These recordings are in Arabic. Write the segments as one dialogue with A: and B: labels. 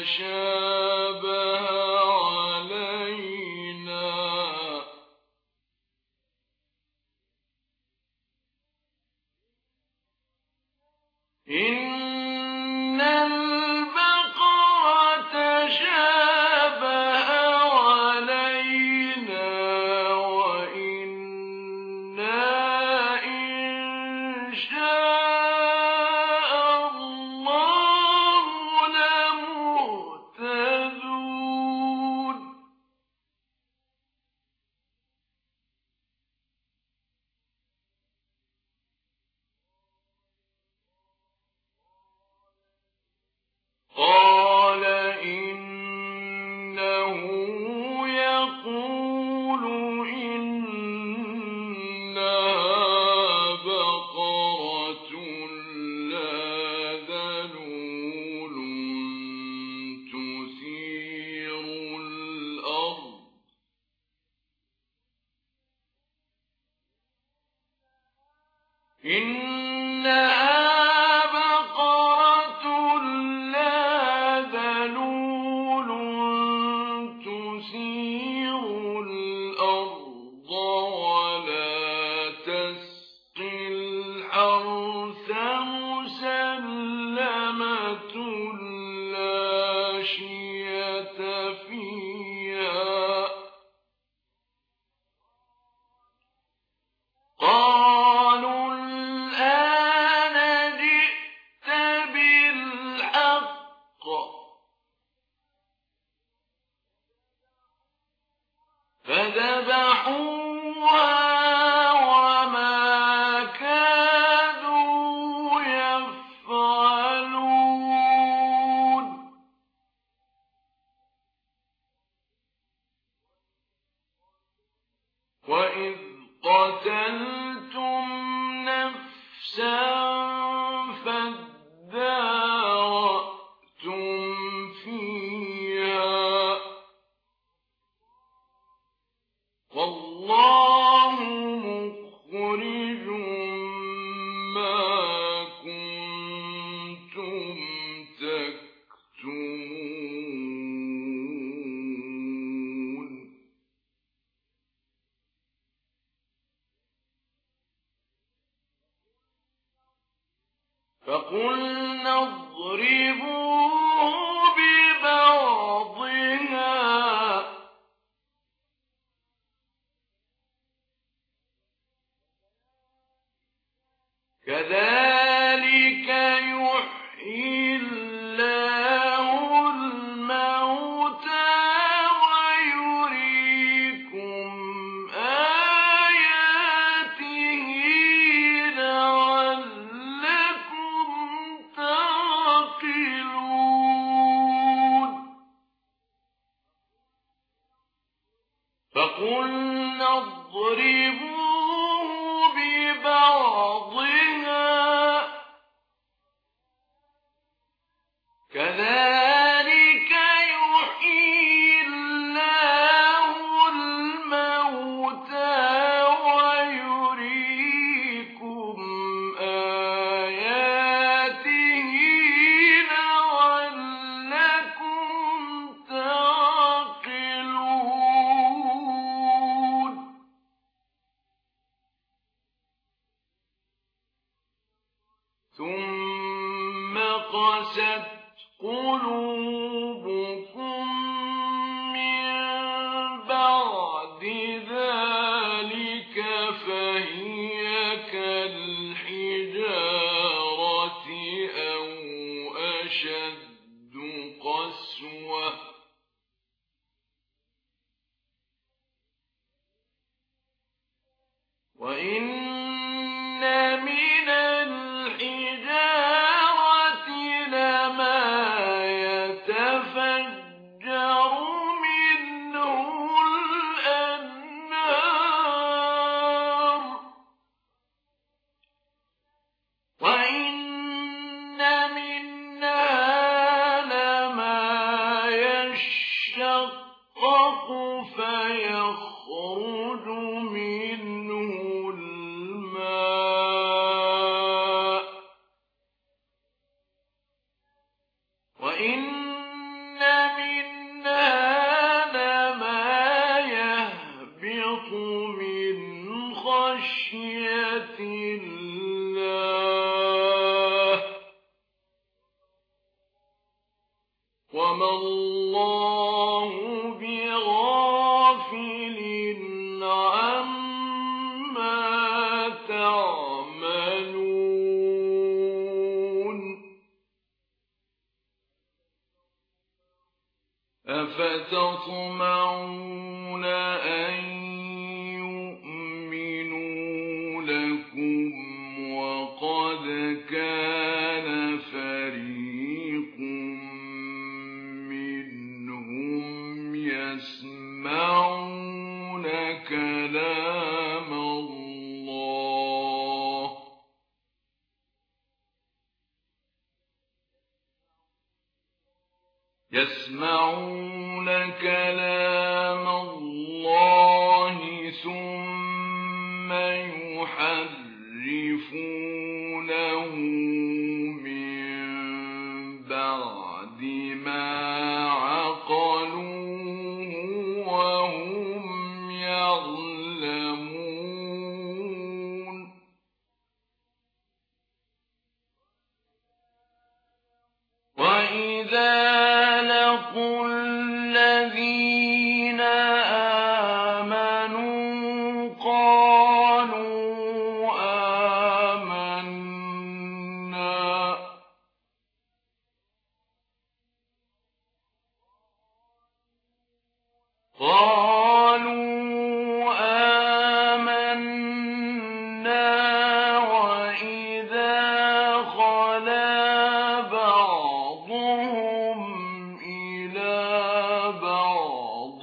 A: شابه علينا إن البقرة شابه علينا وإنا إن شاء الله لمهتدون قال إنه يقول إنها بقرة لا ذلول تثير الأرض إنها بقرة لا ذلول تثير الأرض ولا تسقي الحرث مسلمة لا شية فيها قالوا الآن جئت بالحق فذبحوها وما كادوا يفعلون وإذ قتلتم نفسا فادارأتم فيها والله مخرج ما كنتم تكتمون فقلنا اضربوه ببعضها كذلك يحيي الله الموتى ويريكم آياته لعلكم تعقلون فقلنا اضربوه ببعضها كذلك يحيي الله الموتى ويريكم آياته لعلكم تعقلون ثم قست قلوبكم من بعد ذلك فهي كالحجارة أو أشد قسوة وإن من الحجارة لما يتفجر منه الأنهار وإن منها لما يشقق فيخرج منه الماء وإن وما الله بغافل عما تعملون أفتطمعون أن يؤمنوا لكم وقد كان فريق منهم يسمعون كلام الله ثم يحرفونه من بعد ما عقلوه وهم يعلمون وإذا لقوا الذين آمنوا قالوا آمنا وإذا خلا بعضهم إلى بعض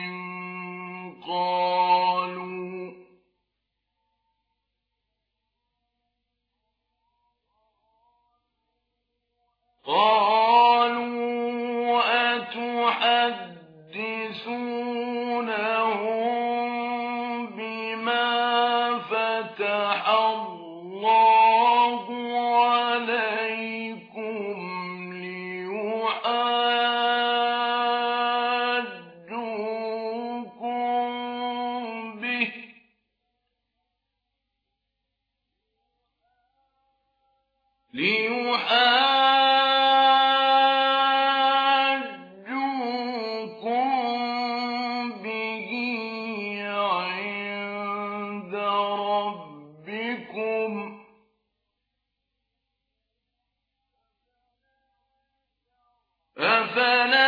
A: قالوا أتحدثونهم بما فتح الله عليكم ليحاجوكم به عند ربكم أفلا